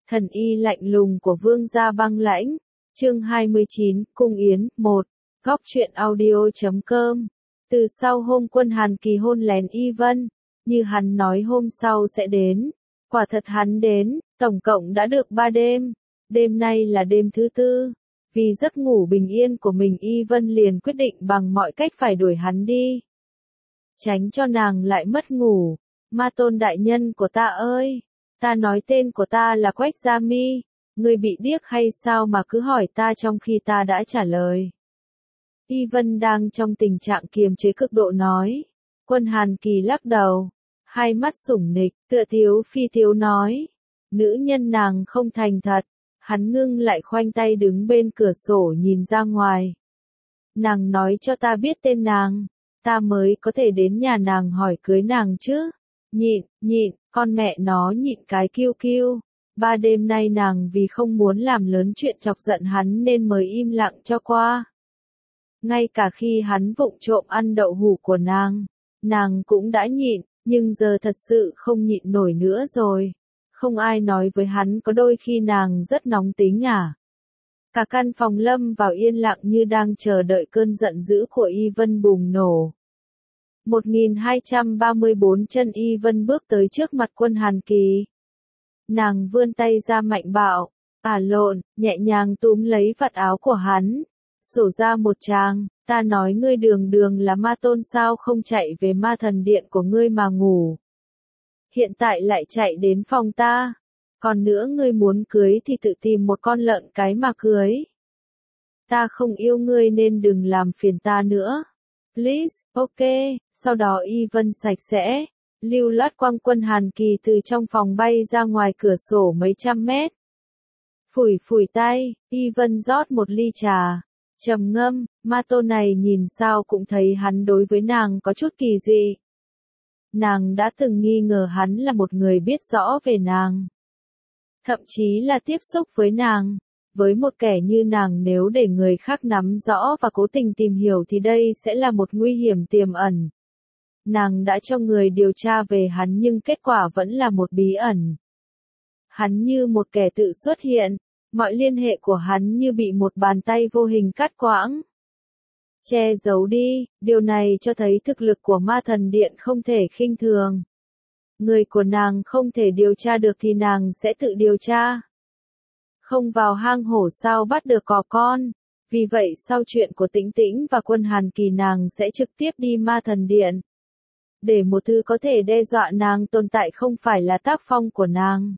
Thần y lạnh lùng của Vương gia băng lãnh. Chương 29, Cung Yến, 1. Góc truyện audio.com. Từ sau hôm Quân Hàn Kỳ hôn lén Y Vân, như hắn nói hôm sau sẽ đến. Quả thật hắn đến, tổng cộng đã được 3 đêm. Đêm nay là đêm thứ 4. Vì giấc ngủ bình yên của mình, Y Vân liền quyết định bằng mọi cách phải đuổi hắn đi. Tránh cho nàng lại mất ngủ. Ma Tôn đại nhân của ta ơi! Ta nói tên của ta là Quách Gia Mi, ngươi bị điếc hay sao mà cứ hỏi ta trong khi ta đã trả lời. Y Vân đang trong tình trạng kiềm chế cực độ nói. Quân Hàn Kỳ lắc đầu, hai mắt sủng nịch, tựa thiếu phi thiếu nói. Nữ nhân nàng không thành thật. Hắn ngưng lại khoanh tay đứng bên cửa sổ nhìn ra ngoài. Nàng nói cho ta biết tên nàng, ta mới có thể đến nhà nàng hỏi cưới nàng chứ. Nhịn, con mẹ nó nhịn cái kiêu kiêu. 3 đêm nay nàng vì không muốn làm lớn chuyện chọc giận hắn nên mới im lặng cho qua. Ngay cả khi hắn vụng trộm ăn đậu hũ của nàng cũng đã nhịn, nhưng giờ thật sự không nhịn nổi nữa rồi. Không ai nói với hắn có đôi khi nàng rất nóng tính à? Cả căn phòng lâm vào yên lặng như đang chờ đợi cơn giận dữ của Y Vân bùng nổ. 1234 chân Y Vân bước tới trước mặt Quân Hàn Kỳ. Nàng vươn tay ra mạnh bạo, nhẹ nhàng túm lấy vạt áo của hắn, sổ ra một tràng. Ta nói ngươi đường là ma tôn sao không chạy về ma thần điện của ngươi mà ngủ. Hiện tại lại chạy đến phòng ta. Còn nữa ngươi muốn cưới thì tự tìm một con lợn cái mà cưới. Ta không yêu ngươi nên đừng làm phiền ta nữa. Please, ok. Sau đó Y Vân sạch sẽ, lưu loát quăng Quân Hàn Kỳ từ trong phòng bay ra ngoài cửa sổ mấy trăm mét. Phủi tay, Y Vân rót một ly trà, trầm ngâm. Ma tôn này nhìn sao cũng thấy hắn đối với nàng có chút kỳ dị. Nàng đã từng nghi ngờ hắn là một người biết rõ về nàng. Thậm chí là tiếp xúc với nàng. Với một kẻ như nàng, nếu để người khác nắm rõ và cố tình tìm hiểu thì đây sẽ là một nguy hiểm tiềm ẩn. Nàng đã cho người điều tra về hắn nhưng kết quả vẫn là một bí ẩn. Hắn như một kẻ tự xuất hiện, mọi liên hệ của hắn như bị một bàn tay vô hình cắt quãng. Che giấu đi, điều này cho thấy thực lực của ma thần điện không thể khinh thường. Người của nàng không thể điều tra được thì nàng sẽ tự điều tra. Không vào hang hổ sao bắt được cò con. Vì vậy sau chuyện của Tĩnh Tĩnh và Quân Hàn Kỳ nàng sẽ trực tiếp đi ma thần điện. Để một thứ có thể đe dọa nàng tồn tại không phải là tác phong của nàng.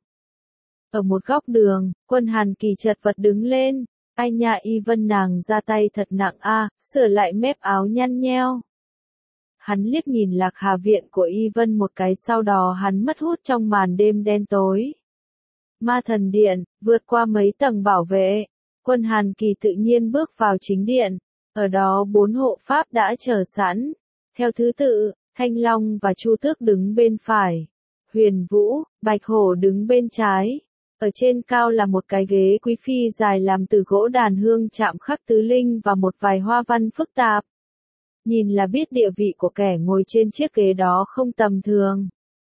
Ở một góc đường, Quân Hàn Kỳ chật vật đứng lên. Ai nha Y Vân, nàng ra tay thật nặng a, sửa lại mép áo nhăn nheo. Hắn liếc nhìn Lạc Hà viện của Y Vân một cái, sau đó hắn mất hút trong màn đêm đen tối. Ma thần điện, vượt qua mấy tầng bảo vệ, Quân Hàn Kỳ tự nhiên bước vào chính điện. Ở đó 4 hộ pháp đã chờ sẵn. Theo thứ tự, Thanh Long và Chu Tước đứng bên phải. Huyền Vũ, Bạch Hổ đứng bên trái. Ở trên cao là một cái ghế quý phi dài làm từ gỗ đàn hương chạm khắc tứ linh và một vài hoa văn phức tạp. Nhìn là biết địa vị của kẻ ngồi trên chiếc ghế đó không tầm thường.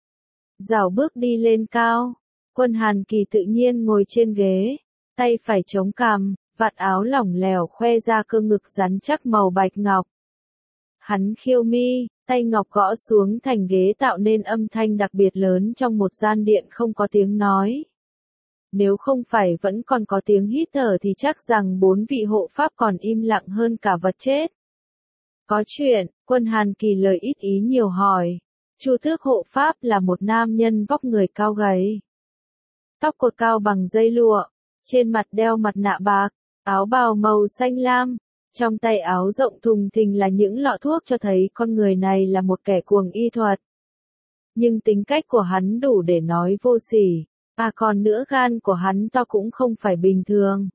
Rảo bước đi lên cao. Quân Hàn Kỳ tự nhiên ngồi trên ghế, tay phải chống cằm, vạt áo lỏng lẻo khoe ra cơ ngực rắn chắc màu bạch ngọc. Hắn khiêu mi, tay ngọc gõ xuống thành ghế tạo nên âm thanh đặc biệt lớn trong một gian điện không có tiếng nói. Nếu không phải vẫn còn có tiếng hít thở thì chắc rằng 4 vị hộ pháp còn im lặng hơn cả vật chết. Có chuyện, Quân Hàn Kỳ lời ít ý nhiều hỏi. Chu Tước hộ pháp là một nam nhân vóc người cao gầy. Tóc cột cao bằng dây lụa, trên mặt đeo mặt nạ bạc, áo bào màu xanh lam, trong tay áo rộng thùng thình là những lọ thuốc cho thấy con người này là một kẻ cuồng y thuật. Nhưng tính cách của hắn đủ để nói vô sỉ, còn nữa gan của hắn to cũng không phải bình thường.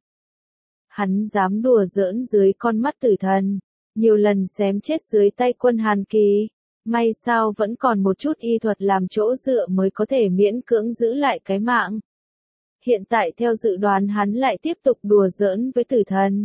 Hắn dám đùa giỡn dưới con mắt tử thần, nhiều lần xém chết dưới tay Quân Hàn Kỳ. May sao vẫn còn một chút y thuật làm chỗ dựa mới có thể miễn cưỡng giữ lại cái mạng. Hiện tại theo dự đoán hắn lại tiếp tục đùa giỡn với tử thần.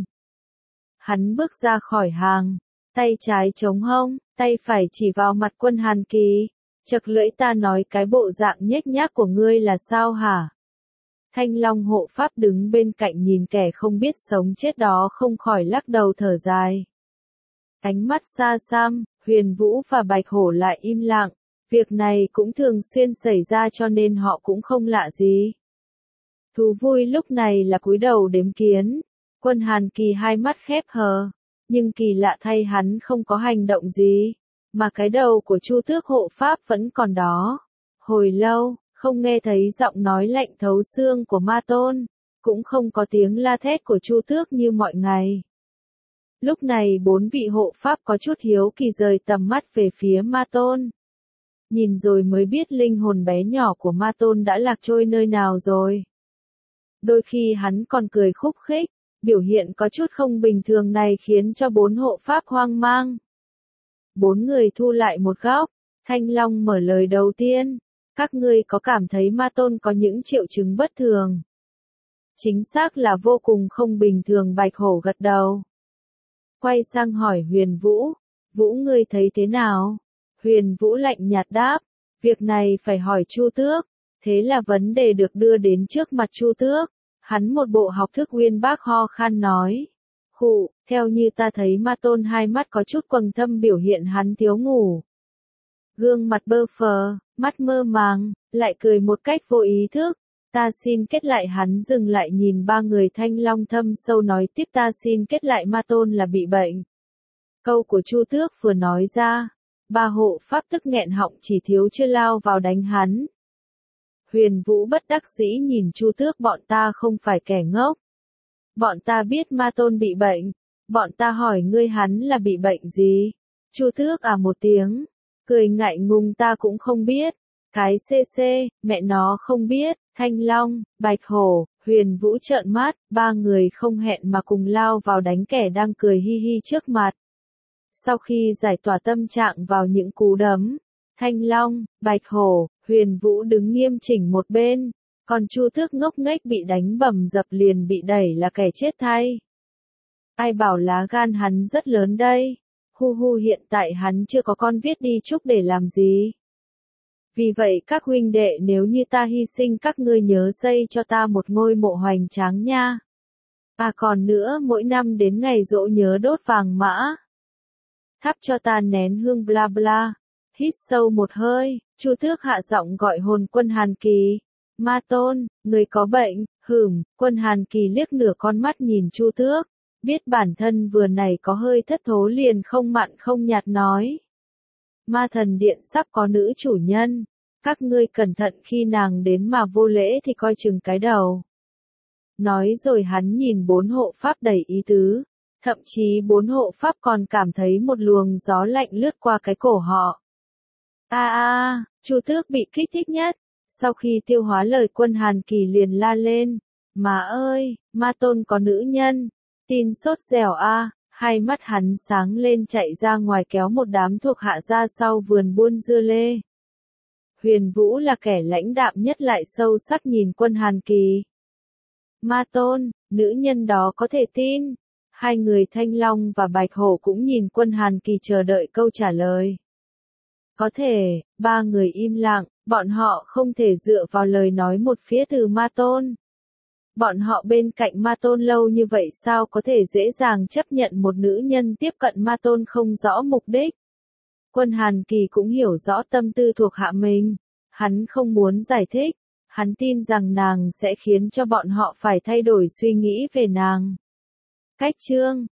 Hắn bước ra khỏi hàng, tay trái chống hông, tay phải chỉ vào mặt Quân Hàn Kỳ. Chật lưỡi, ta nói cái bộ dạng nhếch nhác của ngươi là sao hả? Thanh Long hộ pháp đứng bên cạnh nhìn kẻ không biết sống chết đó không khỏi lắc đầu thở dài. Ánh mắt xa xăm, Huyền Vũ và Bạch Hổ lại im lặng, việc này cũng thường xuyên xảy ra cho nên họ cũng không lạ gì. Thú vui lúc này là cúi đầu đếm kiến, Quân Hàn Kỳ hai mắt khép hờ, nhưng kỳ lạ thay hắn không có hành động gì, mà cái đầu của Chu Tước hộ pháp vẫn còn đó. Hồi lâu, không nghe thấy giọng nói lạnh thấu xương của Ma Tôn, cũng không có tiếng la thét của Chu Tước như mọi ngày. Lúc này bốn vị hộ pháp có chút hiếu kỳ rời tầm mắt về phía Ma Tôn. Nhìn rồi mới biết linh hồn bé nhỏ của Ma Tôn đã lạc trôi nơi nào rồi. Đôi khi hắn còn cười khúc khích, biểu hiện có chút không bình thường này khiến cho bốn hộ pháp hoang mang. Bốn người thu lại một góc, Thanh Long mở lời đầu tiên. Các ngươi có cảm thấy Ma Tôn có những triệu chứng bất thường? Chính xác là vô cùng không bình thường. Bạch Hổ gật đầu. Quay sang hỏi Huyền Vũ, Vũ ngươi thấy thế nào? Huyền Vũ lạnh nhạt đáp, việc này phải hỏi Chu Tước. Thế là vấn đề được đưa đến trước mặt Chu Tước. Hắn một bộ học thức uyên bác ho khan nói. Khụ, theo như ta thấy Ma Tôn hai mắt có chút quầng thâm biểu hiện hắn thiếu ngủ. Gương mặt bơ phờ, mắt mơ màng, lại cười một cách vô ý thức. Ta xin kết lại. Hắn dừng lại nhìn ba người. Thanh Long thâm sâu nói tiếp, ta xin kết lại Ma Tôn là bị bệnh. Câu của Chu Tước vừa nói ra, ba hộ pháp tức nghẹn họng chỉ thiếu chưa lao vào đánh hắn. Huyền Vũ bất đắc dĩ nhìn Chu Tước, bọn ta không phải kẻ ngốc. Bọn ta biết Ma Tôn bị bệnh. Bọn ta hỏi ngươi hắn là bị bệnh gì? Chu Tước à một tiếng, cười ngại ngùng, ta cũng không biết. Cái CC, mẹ nó không biết. Thanh Long, Bạch Hổ, Huyền Vũ trợn mắt, ba người không hẹn mà cùng lao vào đánh kẻ đang cười hi hi trước mặt. Sau khi giải tỏa tâm trạng vào những cú đấm, Thanh Long, Bạch Hổ, Huyền Vũ đứng nghiêm chỉnh một bên, còn Chu Tước ngốc nghếch bị đánh bầm dập liền bị đẩy là kẻ chết thay. Ai bảo lá gan hắn rất lớn đây, hu hu, hiện tại hắn chưa có con viết đi chúc để làm gì. Vì vậy các huynh đệ, nếu như ta hy sinh các ngươi nhớ xây cho ta một ngôi mộ hoành tráng nha. À còn nữa, mỗi năm đến ngày giỗ nhớ đốt vàng mã. Thắp cho ta nén hương bla bla. Hít sâu một hơi, Chu Tước hạ giọng gọi hồn Quân Hàn Kỳ. Ma Tôn, người có bệnh, Quân Hàn Kỳ liếc nửa con mắt nhìn Chu Tước, biết bản thân vừa nãy có hơi thất thố liền không mặn không nhạt nói. Ma Thần Điện sắp có nữ chủ nhân, các ngươi cẩn thận khi nàng đến mà vô lễ thì coi chừng cái đầu. Nói rồi hắn nhìn bốn hộ pháp đầy ý tứ, thậm chí bốn hộ pháp còn cảm thấy một luồng gió lạnh lướt qua cái cổ họ. Chu Tước bị kích thích nhất, sau khi tiêu hóa lời Quân Hàn Kỳ liền la lên, má ơi, Ma Tôn có nữ nhân, tin sốt dẻo a. Hai mắt hắn sáng lên chạy ra ngoài kéo một đám thuộc hạ ra sau vườn buôn dưa lê. Huyền Vũ là kẻ lãnh đạm nhất lại sâu sắc nhìn Quân Hàn Kỳ. Ma Tôn, nữ nhân đó có thể tin. Hai người Thanh Long và Bạch Hổ cũng nhìn Quân Hàn Kỳ chờ đợi câu trả lời. Có thể, ba người im lặng, bọn họ không thể dựa vào lời nói một phía từ Ma Tôn. Bọn họ bên cạnh Ma Tôn lâu như vậy sao có thể dễ dàng chấp nhận một nữ nhân tiếp cận Ma Tôn không rõ mục đích. Quân Hàn Kỳ cũng hiểu rõ tâm tư thuộc hạ mình. Hắn không muốn giải thích. Hắn tin rằng nàng sẽ khiến cho bọn họ phải thay đổi suy nghĩ về nàng. Cách chương